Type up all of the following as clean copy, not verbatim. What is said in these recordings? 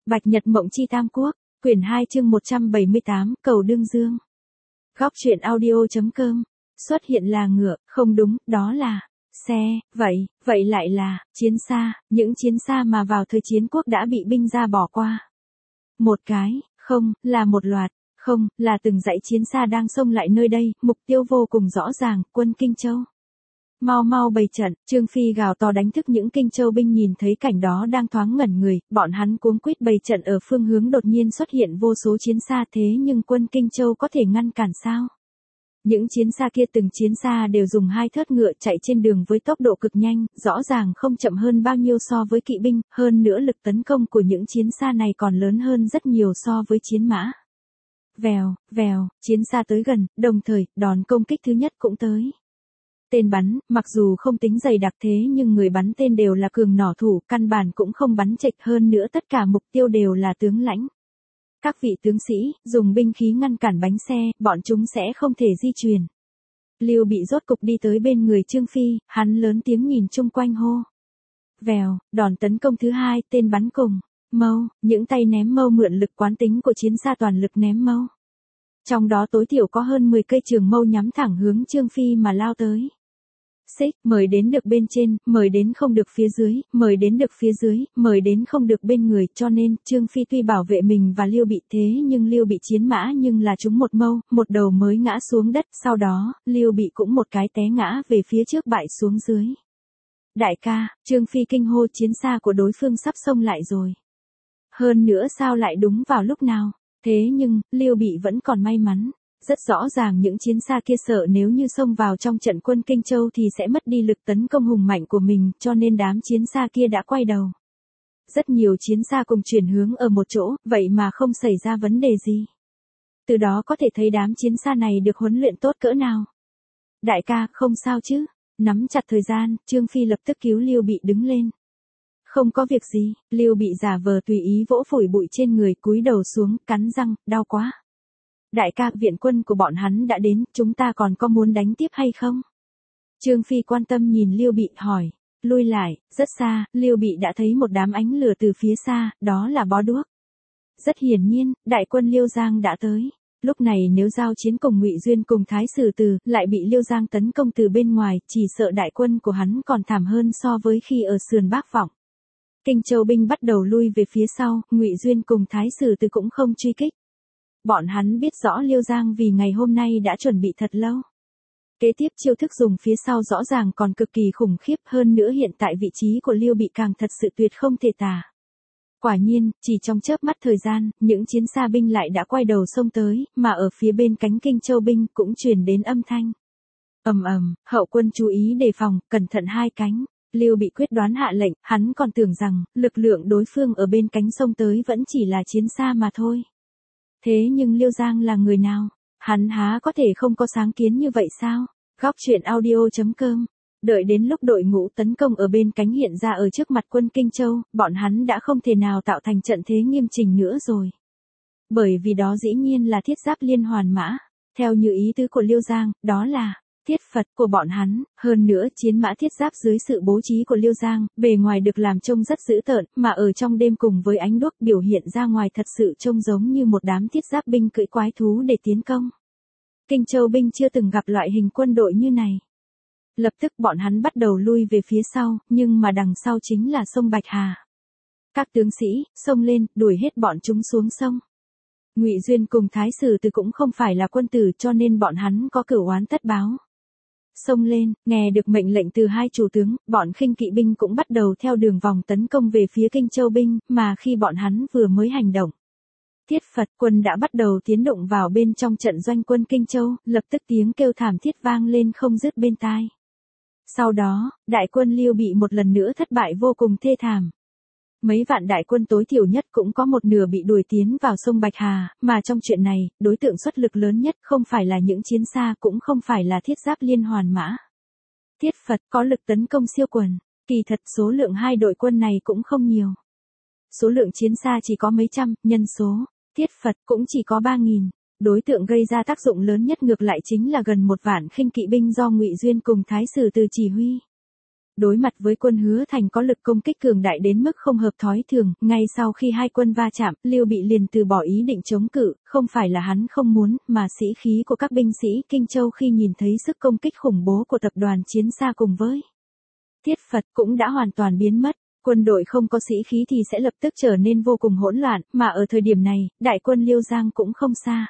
Bạch Nhật Mộng Chi Tam Quốc, quyển 2 chương 178, Cầu Đương Dương. Góc truyện audio.com, xuất hiện là ngựa, không đúng, đó là xe, vậy lại là chiến xa, những chiến xa mà vào thời chiến quốc đã bị binh gia bỏ qua. Một cái, không, là một loạt, không, là từng dãy chiến xa đang xông lại nơi đây, mục tiêu vô cùng rõ ràng, quân Kinh Châu. Mau bày trận, Trương Phi gào to đánh thức những Kinh Châu binh nhìn thấy cảnh đó đang thoáng ngẩn người, bọn hắn cuống quýt bày trận ở phương hướng đột nhiên xuất hiện vô số chiến xa thế nhưng quân Kinh Châu có thể ngăn cản sao? Những chiến xa kia từng chiến xa đều dùng hai thớt ngựa chạy trên đường với tốc độ cực nhanh, rõ ràng không chậm hơn bao nhiêu so với kỵ binh, hơn nữa lực tấn công của những chiến xa này còn lớn hơn rất nhiều so với chiến mã. Vèo, chiến xa tới gần, đồng thời, đòn công kích thứ nhất cũng tới. Tên bắn, mặc dù không tính dày đặc thế nhưng người bắn tên đều là cường nỏ thủ, căn bản cũng không bắn chệch, hơn nữa tất cả mục tiêu đều là tướng lãnh. Các vị tướng sĩ, dùng binh khí ngăn cản bánh xe, bọn chúng sẽ không thể di chuyển. Lưu Bị rốt cục đi tới bên người Trương Phi, hắn lớn tiếng nhìn chung quanh hô. Vèo, đòn tấn công thứ hai, tên bắn cùng. Mâu, những tay ném mâu mượn lực quán tính của chiến xa toàn lực ném mâu. Trong đó tối thiểu có hơn 10 cây trường mâu nhắm thẳng hướng Trương Phi mà lao tới. Xích, mời đến được bên trên, mời đến không được phía dưới, mời đến được phía dưới, mời đến không được bên người, cho nên, Trương Phi tuy bảo vệ mình và Lưu Bị thế nhưng Lưu Bị chiến mã nhưng là trúng một mâu, một đầu mới ngã xuống đất, sau đó, Lưu Bị cũng một cái té ngã về phía trước bại xuống dưới. Đại ca, Trương Phi kinh hô chiến xa của đối phương sắp xông lại rồi. Hơn nữa sao lại đúng vào lúc nào, thế nhưng, Lưu Bị vẫn còn may mắn. Rất rõ ràng những chiến xa kia sợ nếu như xông vào trong trận quân Kinh Châu thì sẽ mất đi lực tấn công hùng mạnh của mình, cho nên đám chiến xa kia đã quay đầu. Rất nhiều chiến xa cùng chuyển hướng ở một chỗ, vậy mà không xảy ra vấn đề gì. Từ đó có thể thấy đám chiến xa này được huấn luyện tốt cỡ nào. Đại ca, không sao chứ? Nắm chặt thời gian, Trương Phi lập tức cứu Lưu Bị đứng lên. Không có việc gì, Lưu Bị giả vờ tùy ý vỗ phủi bụi trên người, cúi đầu xuống, cắn răng, đau quá. Đại ca, viện quân của bọn hắn đã đến, chúng ta còn có muốn đánh tiếp hay không? Trương Phi quan tâm nhìn Lưu Bị hỏi. Lui lại, rất xa, Lưu Bị đã thấy một đám ánh lửa từ phía xa, đó là bó đuốc. Rất hiển nhiên, đại quân Liêu Giang đã tới. Lúc này nếu giao chiến cùng Ngụy Duyên cùng Thái Sử Từ, lại bị Liêu Giang tấn công từ bên ngoài, chỉ sợ đại quân của hắn còn thảm hơn so với khi ở sườn Bắc Vọng. Kinh Châu binh bắt đầu lui về phía sau, Ngụy Duyên cùng Thái Sử Từ cũng không truy kích. Bọn hắn biết rõ Liêu Giang vì ngày hôm nay đã chuẩn bị thật lâu. Kế tiếp chiêu thức dùng phía sau rõ ràng còn cực kỳ khủng khiếp, hơn nữa hiện tại vị trí của Lưu Bị càng thật sự tuyệt không thể tả. Quả nhiên, chỉ trong chớp mắt thời gian, những chiến xa binh lại đã quay đầu xông tới, mà ở phía bên cánh Kinh Châu binh cũng truyền đến âm thanh. Ầm, hậu quân chú ý đề phòng, cẩn thận hai cánh. Lưu Bị quyết đoán hạ lệnh, hắn còn tưởng rằng, lực lượng đối phương ở bên cánh sông tới vẫn chỉ là chiến xa mà thôi. Thế nhưng Liêu Giang là người nào? Hắn há có thể không có sáng kiến như vậy sao? Góc truyện audio.com. Đợi đến lúc đội ngũ tấn công ở bên cánh hiện ra ở trước mặt quân Kinh Châu, bọn hắn đã không thể nào tạo thành trận thế nghiêm chỉnh nữa rồi. Bởi vì đó dĩ nhiên là thiết giáp liên hoàn mã. Theo như ý tứ của Liêu Giang, đó là thiết Phật của bọn hắn, hơn nữa chiến mã thiết giáp dưới sự bố trí của Liêu Giang, bề ngoài được làm trông rất dữ tợn, mà ở trong đêm cùng với ánh đuốc biểu hiện ra ngoài thật sự trông giống như một đám thiết giáp binh cưỡi quái thú để tiến công. Kinh Châu binh chưa từng gặp loại hình quân đội như này. Lập tức bọn hắn bắt đầu lui về phía sau, nhưng mà đằng sau chính là sông Bạch Hà. Các tướng sĩ, xông lên, đuổi hết bọn chúng xuống sông. Ngụy Duyên cùng Thái Sử Từ cũng không phải là quân tử cho nên bọn hắn có cửu oán tất báo. Xông lên, nghe được mệnh lệnh từ hai chủ tướng, bọn khinh kỵ binh cũng bắt đầu theo đường vòng tấn công về phía Kinh Châu binh, mà khi bọn hắn vừa mới hành động. Thiết Phật quân đã bắt đầu tiến động vào bên trong trận doanh quân Kinh Châu, lập tức tiếng kêu thảm thiết vang lên không dứt bên tai. Sau đó, đại quân Lưu Bị một lần nữa thất bại vô cùng thê thảm. Mấy vạn đại quân tối thiểu nhất cũng có một nửa bị đuổi tiến vào sông Bạch Hà, mà trong chuyện này, đối tượng xuất lực lớn nhất không phải là những chiến xa cũng không phải là thiết giáp liên hoàn mã. Thiết Phật có lực tấn công siêu quần, kỳ thật số lượng hai đội quân này cũng không nhiều. Số lượng chiến xa chỉ có mấy trăm, nhân số, thiết Phật cũng chỉ có 3.000. Đối tượng gây ra tác dụng lớn nhất ngược lại chính là gần 1 vạn khinh kỵ binh do Ngụy Duyên cùng Thái Sử Từ chỉ huy. Đối mặt với quân Hứa Thành có lực công kích cường đại đến mức không hợp thói thường, ngay sau khi hai quân va chạm, Lưu Bị liền từ bỏ ý định chống cự, không phải là hắn không muốn, mà sĩ khí của các binh sĩ Kinh Châu khi nhìn thấy sức công kích khủng bố của tập đoàn Chiến Xa cùng với Tiết Phật cũng đã hoàn toàn biến mất. Quân đội không có sĩ khí thì sẽ lập tức trở nên vô cùng hỗn loạn, mà ở thời điểm này, đại quân Liêu Giang cũng không xa.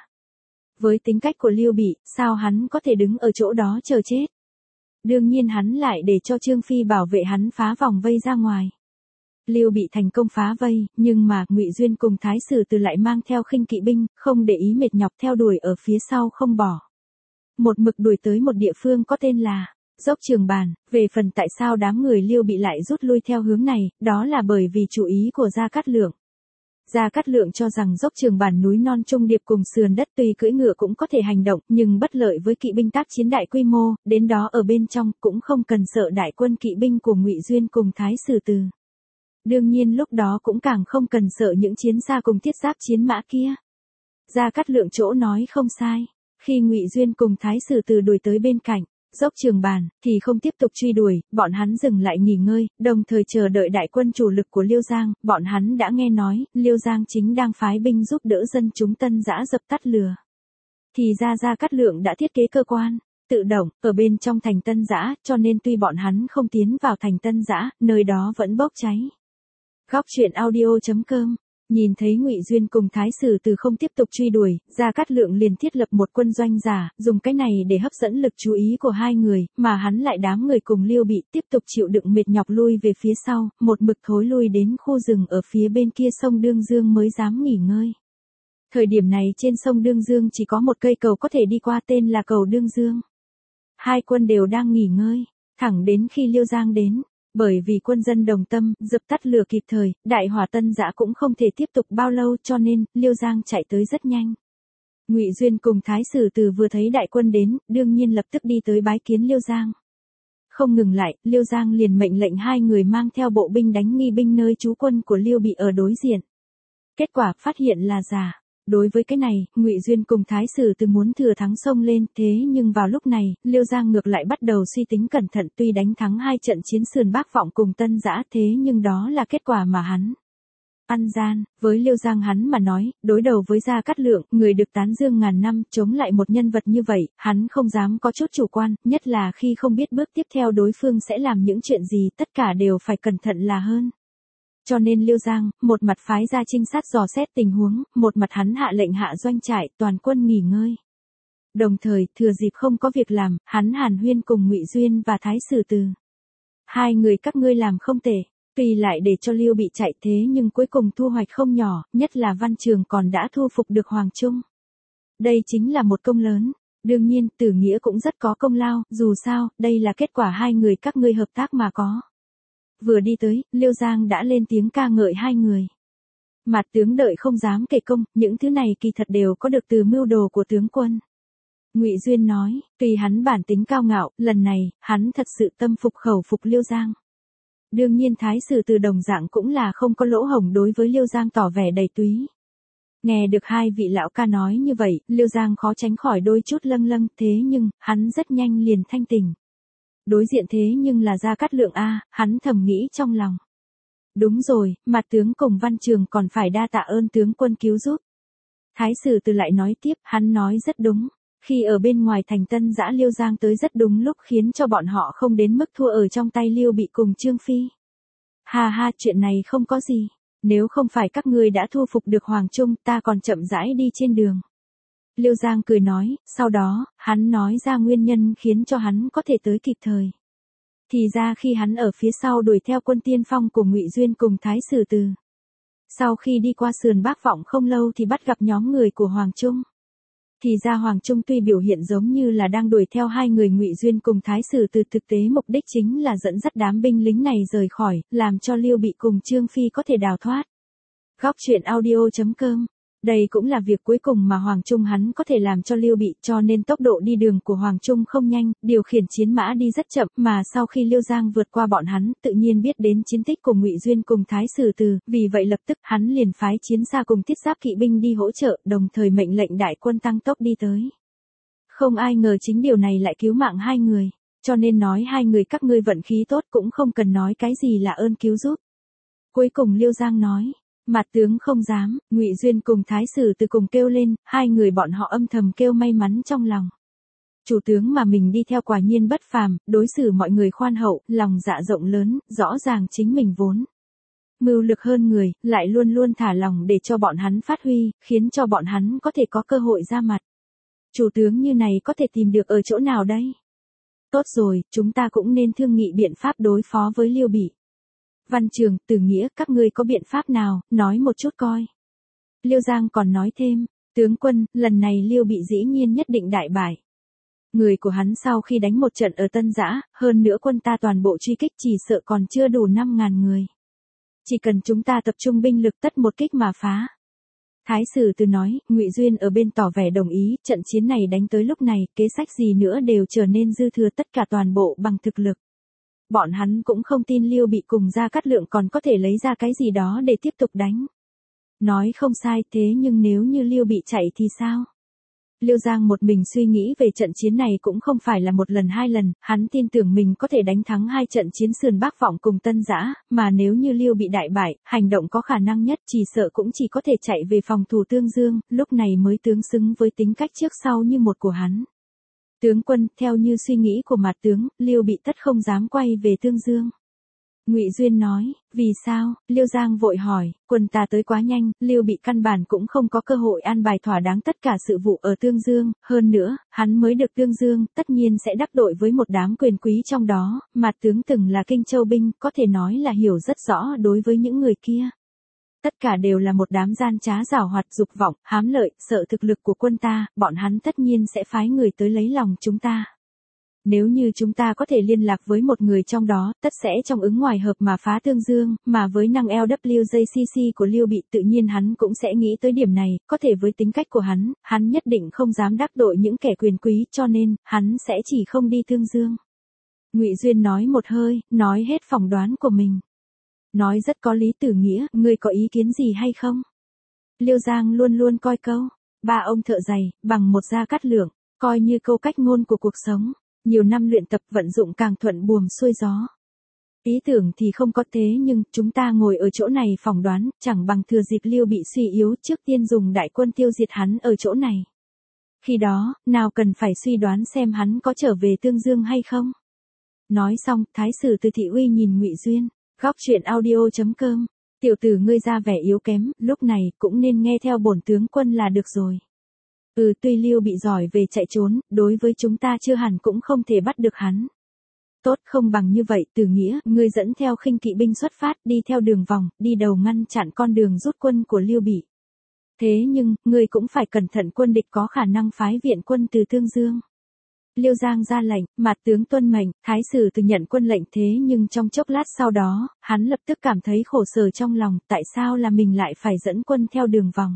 Với tính cách của Lưu Bị, sao hắn có thể đứng ở chỗ đó chờ chết? Đương nhiên hắn lại để cho Trương Phi bảo vệ hắn phá vòng vây ra ngoài. Lưu Bị thành công phá vây, nhưng mà Ngụy Duyên cùng Thái Sử Từ lại mang theo khinh kỵ binh, không để ý mệt nhọc theo đuổi ở phía sau không bỏ. Một mực đuổi tới một địa phương có tên là Dốc Trường Bàn. Về phần tại sao đám người Lưu Bị lại rút lui theo hướng này, đó là bởi vì chủ ý của Gia Cát Lượng. Gia Cát Lượng cho rằng Dốc Trường Bàn núi non trung điệp cùng sườn đất tuy cưỡi ngựa cũng có thể hành động, nhưng bất lợi với kỵ binh tác chiến đại quy mô, đến đó ở bên trong cũng không cần sợ đại quân kỵ binh của Ngụy Duyên cùng Thái Sử Từ. Đương nhiên lúc đó cũng càng không cần sợ những chiến xa cùng thiết giáp chiến mã kia. Gia Cát Lượng chỗ nói không sai, khi Ngụy Duyên cùng Thái Sử Từ đuổi tới bên cạnh Dốc Trường Bàn, thì không tiếp tục truy đuổi, bọn hắn dừng lại nghỉ ngơi, đồng thời chờ đợi đại quân chủ lực của Liêu Giang, bọn hắn đã nghe nói, Liêu Giang chính đang phái binh giúp đỡ dân chúng Tân Dã dập tắt lửa. Thì ra Gia Cát Lượng đã thiết kế cơ quan tự động ở bên trong thành Tân Dã, cho nên tuy bọn hắn không tiến vào thành Tân Dã, nơi đó vẫn bốc cháy. Góc truyện audio.com. Nhìn thấy Ngụy Duyên cùng Thái Sử Từ không tiếp tục truy đuổi, Gia Cát Lượng liền thiết lập một quân doanh giả, dùng cái này để hấp dẫn lực chú ý của hai người, mà hắn lại đám người cùng Lưu Bị tiếp tục chịu đựng mệt nhọc lui về phía sau, một mực thối lui đến khu rừng ở phía bên kia sông Đương Dương mới dám nghỉ ngơi. Thời điểm này trên sông Đương Dương chỉ có một cây cầu có thể đi qua tên là cầu Đương Dương. Hai quân đều đang nghỉ ngơi, thẳng đến khi Liêu Giang đến. Bởi vì quân dân đồng tâm, dập tắt lửa kịp thời, đại hỏa Tân Dã cũng không thể tiếp tục bao lâu cho nên, Liêu Giang chạy tới rất nhanh. Ngụy Duyên cùng Thái Sử Từ vừa thấy đại quân đến, đương nhiên lập tức đi tới bái kiến Liêu Giang. Không ngừng lại, Liêu Giang liền mệnh lệnh hai người mang theo bộ binh đánh nghi binh nơi trú quân của Lưu Bị ở đối diện. Kết quả phát hiện là giả. Đối với cái này, Ngụy Duyên cùng Thái Sử Từ muốn thừa thắng xông lên, thế nhưng vào lúc này, Liêu Giang ngược lại bắt đầu suy tính cẩn thận, tuy đánh thắng hai trận chiến sườn Bác Vọng cùng Tân Dã, thế nhưng đó là kết quả mà hắn ăn gian. Với Liêu Giang hắn mà nói, đối đầu với Gia Cát Lượng, người được tán dương ngàn năm, chống lại một nhân vật như vậy, hắn không dám có chút chủ quan, nhất là khi không biết bước tiếp theo đối phương sẽ làm những chuyện gì, tất cả đều phải cẩn thận là hơn. Cho nên Liêu Giang, một mặt phái ra trinh sát dò xét tình huống, một mặt hắn hạ lệnh hạ doanh trại, toàn quân nghỉ ngơi. Đồng thời, thừa dịp không có việc làm, hắn hàn huyên cùng Ngụy Duyên và Thái Sử Từ. Hai người các ngươi làm không tệ, tuy lại để cho Lưu Bị chạy thế nhưng cuối cùng thu hoạch không nhỏ, nhất là Văn Trường còn đã thu phục được Hoàng Trung. Đây chính là một công lớn. Đương nhiên, Tử Nghĩa cũng rất có công lao, dù sao, đây là kết quả hai người các ngươi hợp tác mà có. Vừa đi tới, Liêu Giang đã lên tiếng ca ngợi hai người. Mặt tướng đợi không dám kể công, những thứ này kỳ thật đều có được từ mưu đồ của tướng quân. Ngụy Duyên nói, tuy hắn bản tính cao ngạo, lần này, hắn thật sự tâm phục khẩu phục Liêu Giang. Đương nhiên Thái Sử Từ đồng dạng cũng là không có lỗ hổng đối với Liêu Giang tỏ vẻ đầy túy. Nghe được hai vị lão ca nói như vậy, Liêu Giang khó tránh khỏi đôi chút lâng lâng, thế nhưng, hắn rất nhanh liền thanh tỉnh. Đối diện thế nhưng là Gia Cát Lượng a, hắn thầm nghĩ trong lòng. Đúng rồi, mặt tướng cùng Văn Trường còn phải đa tạ ơn tướng quân cứu giúp. Thái Sử Từ lại nói tiếp, hắn nói rất đúng. Khi ở bên ngoài thành Tân Dã Liêu Giang tới rất đúng lúc khiến cho bọn họ không đến mức thua ở trong tay Lưu Bị cùng Trương Phi. Ha ha, chuyện này không có gì. Nếu không phải các ngươi đã thu phục được Hoàng Trung, ta còn chậm rãi đi trên đường. Liêu Giang cười nói, sau đó, hắn nói ra nguyên nhân khiến cho hắn có thể tới kịp thời. Thì ra khi hắn ở phía sau đuổi theo quân tiên phong của Ngụy Duyên cùng Thái Sử Từ. Sau khi đi qua sườn Bác Vọng không lâu thì bắt gặp nhóm người của Hoàng Trung. Thì ra Hoàng Trung tuy biểu hiện giống như là đang đuổi theo hai người Ngụy Duyên cùng Thái Sử Từ, thực tế mục đích chính là dẫn dắt đám binh lính này rời khỏi, làm cho Lưu Bị cùng Trương Phi có thể đào thoát. Góc truyện audio.com. Đây cũng là việc cuối cùng mà Hoàng Trung hắn có thể làm cho Lưu Bị, cho nên tốc độ đi đường của Hoàng Trung không nhanh, điều khiển chiến mã đi rất chậm, mà sau khi Liêu Giang vượt qua bọn hắn, tự nhiên biết đến chiến tích của Ngụy Duyên cùng Thái Sử Từ, vì vậy lập tức hắn liền phái chiến xa cùng thiết giáp kỵ binh đi hỗ trợ, đồng thời mệnh lệnh đại quân tăng tốc đi tới. Không ai ngờ chính điều này lại cứu mạng hai người. cho nên nói hai người các ngươi vận khí tốt cũng không cần nói cái gì là ơn cứu giúp. Cuối cùng Liêu Giang nói, Mạt tướng không dám, Ngụy Duyên cùng Thái Sử Từ cùng kêu lên, hai người bọn họ âm thầm kêu may mắn trong lòng. Chủ tướng mà mình đi theo quả nhiên bất phàm, đối xử mọi người khoan hậu, lòng dạ rộng lớn, rõ ràng chính mình vốn mưu lực hơn người, lại luôn luôn thả lòng để cho bọn hắn phát huy, khiến cho bọn hắn có thể có cơ hội ra mặt. Chủ tướng như này có thể tìm được ở chỗ nào đây? Tốt rồi, chúng ta cũng nên thương nghị biện pháp đối phó với Liêu Bị. Văn Trường, Từ Nghĩa, các ngươi có biện pháp nào, nói một chút coi. Liêu Giang còn nói thêm, tướng quân, lần này Liêu Bị dĩ nhiên nhất định đại bại. Người của hắn sau khi đánh một trận ở Tân Giã, hơn nữa quân ta toàn bộ truy kích chỉ sợ còn chưa đủ 5.000 người. Chỉ cần chúng ta tập trung binh lực tất một kích mà phá. Thái Sử Từ nói, Ngụy Duyên ở bên tỏ vẻ đồng ý, trận chiến này đánh tới lúc này, kế sách gì nữa đều trở nên dư thừa tất cả toàn bộ bằng thực lực. Bọn hắn cũng không tin Liêu Bị cùng Gia Cát Lượng còn có thể lấy ra cái gì đó để tiếp tục đánh. Nói không sai, thế nhưng nếu như Liêu Bị chạy thì sao? Liêu Giang một mình suy nghĩ về trận chiến này cũng không phải là một lần hai lần, hắn tin tưởng mình có thể đánh thắng hai trận chiến sườn Bắc Vọng cùng Tân Giã, mà nếu như Liêu Bị đại bại, hành động có khả năng nhất chỉ sợ cũng chỉ có thể chạy về phòng thủ Tương Dương, lúc này mới tương xứng với tính cách trước sau như một của hắn. Tướng quân, theo như suy nghĩ của Mạt tướng, Liêu Bị tất không dám quay về Tương Dương. Ngụy Duyên nói, vì sao? Liêu Giang vội hỏi, quân ta tới quá nhanh, Liêu Bị căn bản cũng không có cơ hội an bài thỏa đáng tất cả sự vụ ở Tương Dương, hơn nữa, hắn mới được Tương Dương, tất nhiên sẽ đắc tội với một đám quyền quý trong đó, Mạt tướng từng là Kinh Châu binh, có thể nói là hiểu rất rõ đối với những người kia. Tất cả đều là một đám gian trá giảo hoạt dục vọng, hám lợi, sợ thực lực của quân ta, bọn hắn tất nhiên sẽ phái người tới lấy lòng chúng ta. Nếu như chúng ta có thể liên lạc với một người trong đó, tất sẽ trong ứng ngoài hợp mà phá Tương Dương, mà với năng LWJCC của Liêu Bị tự nhiên hắn cũng sẽ nghĩ tới điểm này, có thể với tính cách của hắn nhất định không dám đắc tội những kẻ quyền quý cho nên, hắn sẽ chỉ không đi Tương Dương. Ngụy Duyên nói một hơi, nói hết phỏng đoán của mình. Nói rất có lý. Tử Nghĩa, ngươi có ý kiến gì hay không? Liêu Giang luôn luôn coi câu, ba ông thợ giày, bằng một Gia Cát Lượng, coi như câu cách ngôn của cuộc sống. Nhiều năm luyện tập vận dụng càng thuận buồm xuôi gió. Ý tưởng thì không có thế nhưng chúng ta ngồi ở chỗ này phỏng đoán, chẳng bằng thừa dịp Liêu Bị suy yếu trước tiên dùng đại quân tiêu diệt hắn ở chỗ này. Khi đó, nào cần phải suy đoán xem hắn có trở về Tương Dương hay không. Nói xong, Thái Sử Từ thị uy nhìn Ngụy Duyên, góc truyện audio.com, tiểu tử ngươi ra vẻ yếu kém, lúc này cũng nên nghe theo bổn tướng quân là được rồi. Tuy Liêu Bị giỏi về chạy trốn, đối với chúng ta chưa hẳn cũng không thể bắt được hắn. Tốt, không bằng như vậy, Tử Nghĩa, ngươi dẫn theo khinh kỵ binh xuất phát, đi theo đường vòng, đi đầu ngăn chặn con đường rút quân của Liêu Bị. Thế nhưng, ngươi cũng phải cẩn thận quân địch có khả năng phái viện quân từ Tương Dương. Liêu Giang ra lệnh, Mạt tướng tuân mệnh, Thái Sử Từ nhận quân lệnh thế nhưng trong chốc lát sau đó, hắn lập tức cảm thấy khổ sở trong lòng, tại sao là mình lại phải dẫn quân theo đường vòng.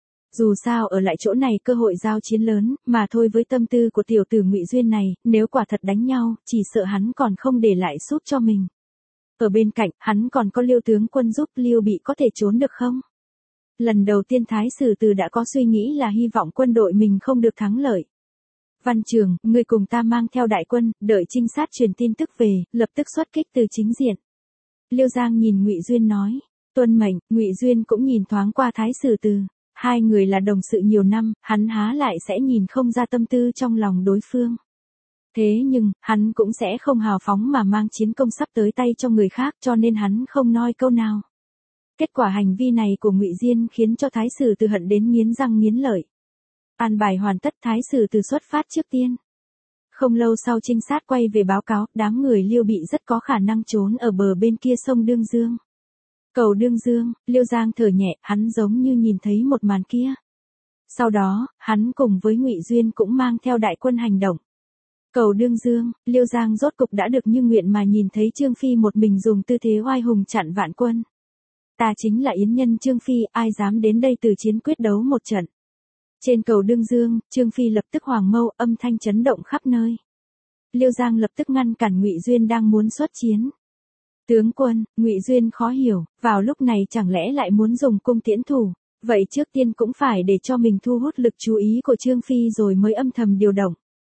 Dù sao ở lại chỗ này cơ hội giao chiến lớn, mà thôi với tâm tư của tiểu tử Ngụy Duyên này, nếu quả thật đánh nhau, chỉ sợ hắn còn không để lại giúp cho mình. Ở bên cạnh, hắn còn có Liêu tướng quân giúp, Liêu Bị có thể trốn được không? Lần đầu tiên Thái Sử Từ đã có suy nghĩ là hy vọng quân đội mình không được thắng lợi. Văn Trường, ngươi cùng ta mang theo đại quân, đợi trinh sát truyền tin tức về, lập tức xuất kích từ chính diện. Liêu Giang nhìn Ngụy Duyên nói, tuân mệnh. Ngụy Duyên cũng nhìn thoáng qua Thái Sử Từ. Hai người là đồng sự nhiều năm, hắn há lại sẽ nhìn không ra tâm tư trong lòng đối phương. Thế nhưng, hắn cũng sẽ không hào phóng mà mang chiến công sắp tới tay cho người khác cho nên hắn không nói câu nào. Kết quả hành vi này của Ngụy Duyên khiến cho Thái Sử Từ hận đến nghiến răng nghiến lợi. An bài hoàn tất, Thái Sử Từ xuất phát trước tiên. Không lâu sau trinh sát quay về báo cáo, đám người Liêu Bị rất có khả năng trốn ở bờ bên kia sông Đương Dương. Cầu Đương Dương, Liêu Giang thở nhẹ, hắn giống như nhìn thấy một màn kia. Sau đó, hắn cùng với Ngụy Duyên cũng mang theo đại quân hành động. Cầu Đương Dương, Liêu Giang rốt cục đã được như nguyện mà nhìn thấy Trương Phi một mình dùng tư thế oai hùng chặn vạn quân. Ta chính là yến nhân Trương Phi, ai dám đến đây từ chiến quyết đấu một trận. Trên cầu Đương Dương, Trương Phi lập tức hoàng mâu, âm thanh chấn động khắp nơi. Liêu Giang lập tức ngăn cản Ngụy Duyên đang muốn xuất chiến. Tướng quân, Ngụy Duyên khó hiểu, vào lúc này chẳng lẽ lại muốn dùng cung tiễn thủ, vậy trước tiên cũng phải để cho mình thu hút lực chú ý của Trương Phi rồi mới âm thầm điều động.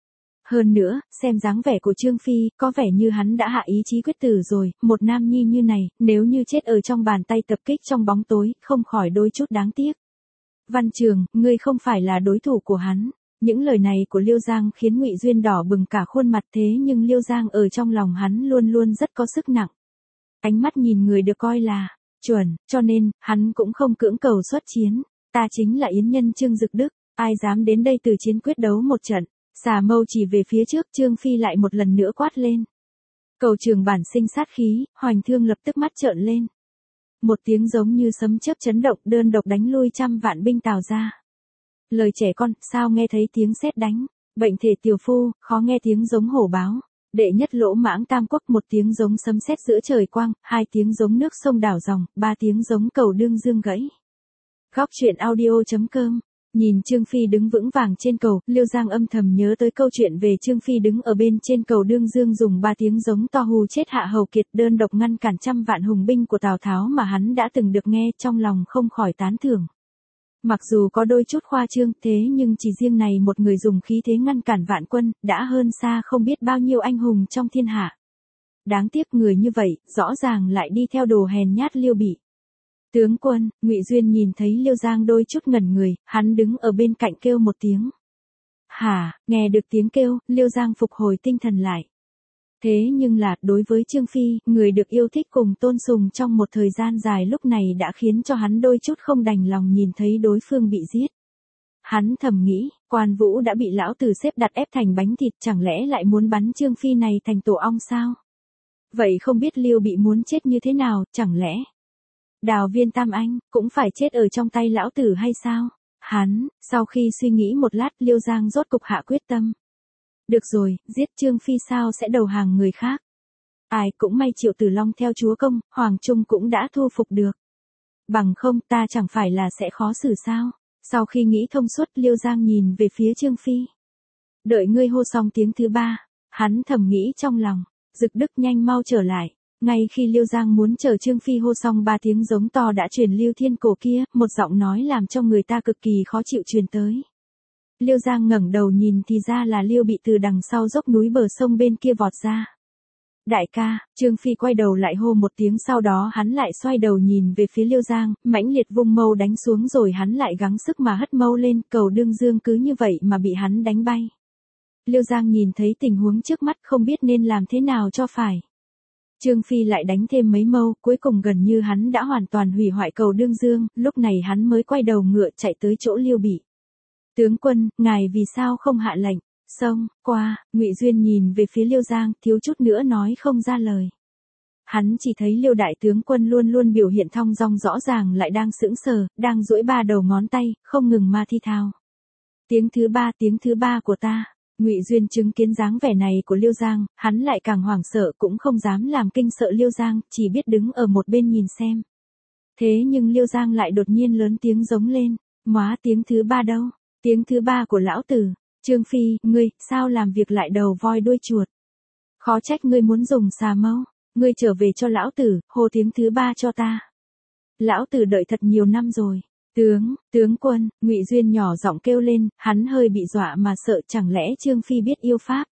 Hơn nữa, xem dáng vẻ của Trương Phi, có vẻ như hắn đã hạ ý chí quyết tử rồi, một nam nhi như này, nếu như chết ở trong bàn tay tập kích trong bóng tối, không khỏi đôi chút đáng tiếc. Văn Trường, ngươi không phải là đối thủ của hắn. Những lời này của Liêu Giang khiến Ngụy Duyên đỏ bừng cả khuôn mặt, thế nhưng Liêu Giang ở trong lòng hắn luôn luôn rất có sức nặng. Ánh mắt nhìn người được coi là chuẩn, cho nên, hắn cũng không cưỡng cầu xuất chiến. Ta chính là yến nhân Trương Dực Đức, ai dám đến đây từ chiến quyết đấu một trận. Xà mâu chỉ về phía trước, Trương Phi lại một lần nữa quát lên. Cầu Trường bản sinh sát khí, Hoành Thương lập tức mắt trợn lên. Một tiếng giống như sấm chớp chấn động, đơn độc đánh lui trăm vạn binh Tào ra. Lời trẻ con, sao nghe thấy tiếng sét đánh, bệnh thể tiểu phu, khó nghe tiếng giống hổ báo. Đệ nhất lỗ mãng tam quốc, một tiếng giống sấm sét giữa trời quang, hai tiếng giống nước sông đảo dòng, ba tiếng giống cầu đương dương gãy. Góc truyện audio.com. Nhìn Trương Phi đứng vững vàng trên cầu, Liêu Giang âm thầm nhớ tới câu chuyện về Trương Phi đứng ở bên trên cầu đương dương dùng ba tiếng giống to hù chết Hạ Hầu Kiệt, đơn độc ngăn cản trăm vạn hùng binh của Tào Tháo mà hắn đã từng được nghe, trong lòng không khỏi tán thưởng. Mặc dù có đôi chút khoa trương, thế nhưng chỉ riêng này một người dùng khí thế ngăn cản vạn quân, đã hơn xa không biết bao nhiêu anh hùng trong thiên hạ. Đáng tiếc người như vậy, rõ ràng lại đi theo đồ hèn nhát Liêu Bị. Tướng quân, Ngụy Duyên nhìn thấy Liêu Giang đôi chút ngẩn người, hắn đứng ở bên cạnh kêu một tiếng. Hả, nghe được tiếng kêu, Liêu Giang phục hồi tinh thần lại. Thế nhưng là, đối với Trương Phi, người được yêu thích cùng tôn sùng trong một thời gian dài lúc này đã khiến cho hắn đôi chút không đành lòng nhìn thấy đối phương bị giết. Hắn thầm nghĩ, Quan Vũ đã bị lão tử xếp đặt ép thành bánh thịt, chẳng lẽ lại muốn bắn Trương Phi này thành tổ ong sao? Vậy không biết Liêu Bị muốn chết như thế nào, chẳng lẽ Đào Viên Tam Anh cũng phải chết ở trong tay lão tử hay sao? Hắn, sau khi suy nghĩ một lát, Liêu Giang rốt cục hạ quyết tâm. Được rồi, giết Trương Phi sao sẽ đầu hàng người khác. Ai cũng may Triệu Tử Long theo chúa công, Hoàng Trung cũng đã thu phục được. Bằng không ta chẳng phải là sẽ khó xử sao? Sau khi nghĩ thông suốt, Liêu Giang nhìn về phía Trương Phi. Đợi ngươi hô xong tiếng thứ ba, hắn thầm nghĩ trong lòng, Dực Đức nhanh mau trở lại. Ngay khi Liêu Giang muốn chờ Trương Phi hô xong ba tiếng giống to đã truyền lưu thiên cổ kia, một giọng nói làm cho người ta cực kỳ khó chịu truyền tới. Liêu Giang ngẩng đầu nhìn thì ra là Liêu Bị từ đằng sau dốc núi bờ sông bên kia vọt ra. Đại ca, Trương Phi quay đầu lại hô một tiếng, sau đó hắn lại xoay đầu nhìn về phía Liêu Giang, mãnh liệt vung mâu đánh xuống rồi hắn lại gắng sức mà hất mâu lên, cầu đương dương cứ như vậy mà bị hắn đánh bay. Liêu Giang nhìn thấy tình huống trước mắt không biết nên làm thế nào cho phải. Trương Phi lại đánh thêm mấy mâu, cuối cùng gần như hắn đã hoàn toàn hủy hoại cầu đương dương, lúc này hắn mới quay đầu ngựa chạy tới chỗ Liêu Bị. Tướng quân, ngài vì sao không hạ lệnh? Xông qua, Ngụy Duyên nhìn về phía Liêu Giang, thiếu chút nữa nói không ra lời. Hắn chỉ thấy Liêu đại tướng quân luôn luôn biểu hiện thong dong, rõ ràng lại đang sững sờ, đang duỗi ba đầu ngón tay, không ngừng ma thi thao. Tiếng thứ ba của ta. Ngụy Duyên chứng kiến dáng vẻ này của Liêu Giang, hắn lại càng hoảng sợ, cũng không dám làm kinh sợ Liêu Giang, chỉ biết đứng ở một bên nhìn xem. Thế nhưng Liêu Giang lại đột nhiên lớn tiếng giống lên, "Móa, tiếng thứ ba đâu? Tiếng thứ ba của lão tử." Trương Phi, ngươi, sao làm việc lại đầu voi đuôi chuột? Khó trách ngươi muốn dùng xà mâu, ngươi trở về cho lão tử, hô tiếng thứ ba cho ta. Lão tử đợi thật nhiều năm rồi. Tướng quân, Ngụy Duyên nhỏ giọng kêu lên, hắn hơi bị dọa mà sợ, chẳng lẽ Trương Phi biết yêu pháp?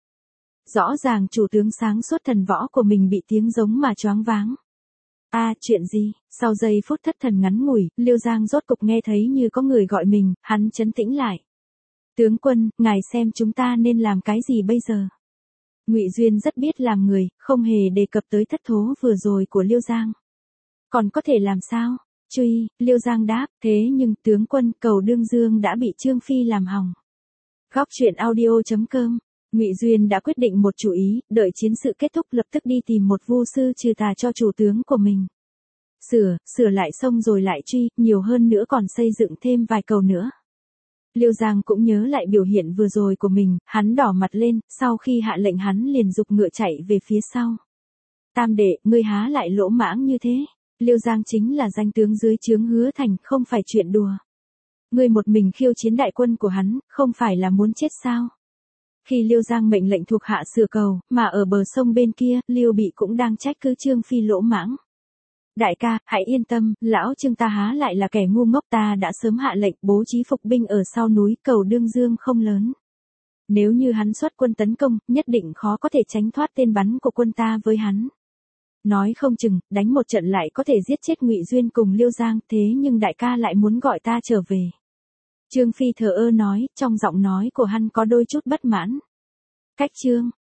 Rõ ràng chủ tướng sáng suốt thần võ của mình bị tiếng giống mà choáng váng. Chuyện gì? Sau giây phút thất thần ngắn ngủi, Liêu Giang rốt cục nghe thấy như có người gọi mình, hắn trấn tĩnh lại. Tướng quân, ngài xem chúng ta nên làm cái gì bây giờ? Ngụy Duyên rất biết làm người, không hề đề cập tới thất thố vừa rồi của Liêu Giang. Còn có thể làm sao? Truy, Liêu Giang đáp, thế nhưng tướng quân, cầu đương dương đã bị Trương Phi làm hỏng. Góc truyện audio.com. Ngụy Duyên đã quyết định một chủ ý, đợi chiến sự kết thúc lập tức đi tìm một vu sư trừ tà cho chủ tướng của mình. Sửa lại xong rồi lại truy, nhiều hơn nữa còn xây dựng thêm vài cầu nữa. Liêu Giang cũng nhớ lại biểu hiện vừa rồi của mình, hắn đỏ mặt lên, sau khi hạ lệnh hắn liền giục ngựa chạy về phía sau. Tam đệ, ngươi há lại lỗ mãng như thế? Liêu Giang chính là danh tướng dưới trướng Hứa Thành, không phải chuyện đùa. Ngươi một mình khiêu chiến đại quân của hắn, không phải là muốn chết sao? Khi Liêu Giang mệnh lệnh thuộc hạ sửa cầu, mà ở bờ sông bên kia, Liêu Bị cũng đang trách cứ Trương Phi lỗ mãng. Đại ca, hãy yên tâm, lão Trương ta há lại là kẻ ngu ngốc, ta đã sớm hạ lệnh bố trí phục binh ở sau núi, cầu đương dương không lớn. Nếu như hắn xuất quân tấn công, nhất định khó có thể tránh thoát tên bắn của quân ta với hắn. Nói không chừng, đánh một trận lại có thể giết chết Ngụy Duyên cùng Liêu Giang, thế nhưng đại ca lại muốn gọi ta trở về. Trương Phi thờ ơ nói, trong giọng nói của hắn có đôi chút bất mãn. Cách Trương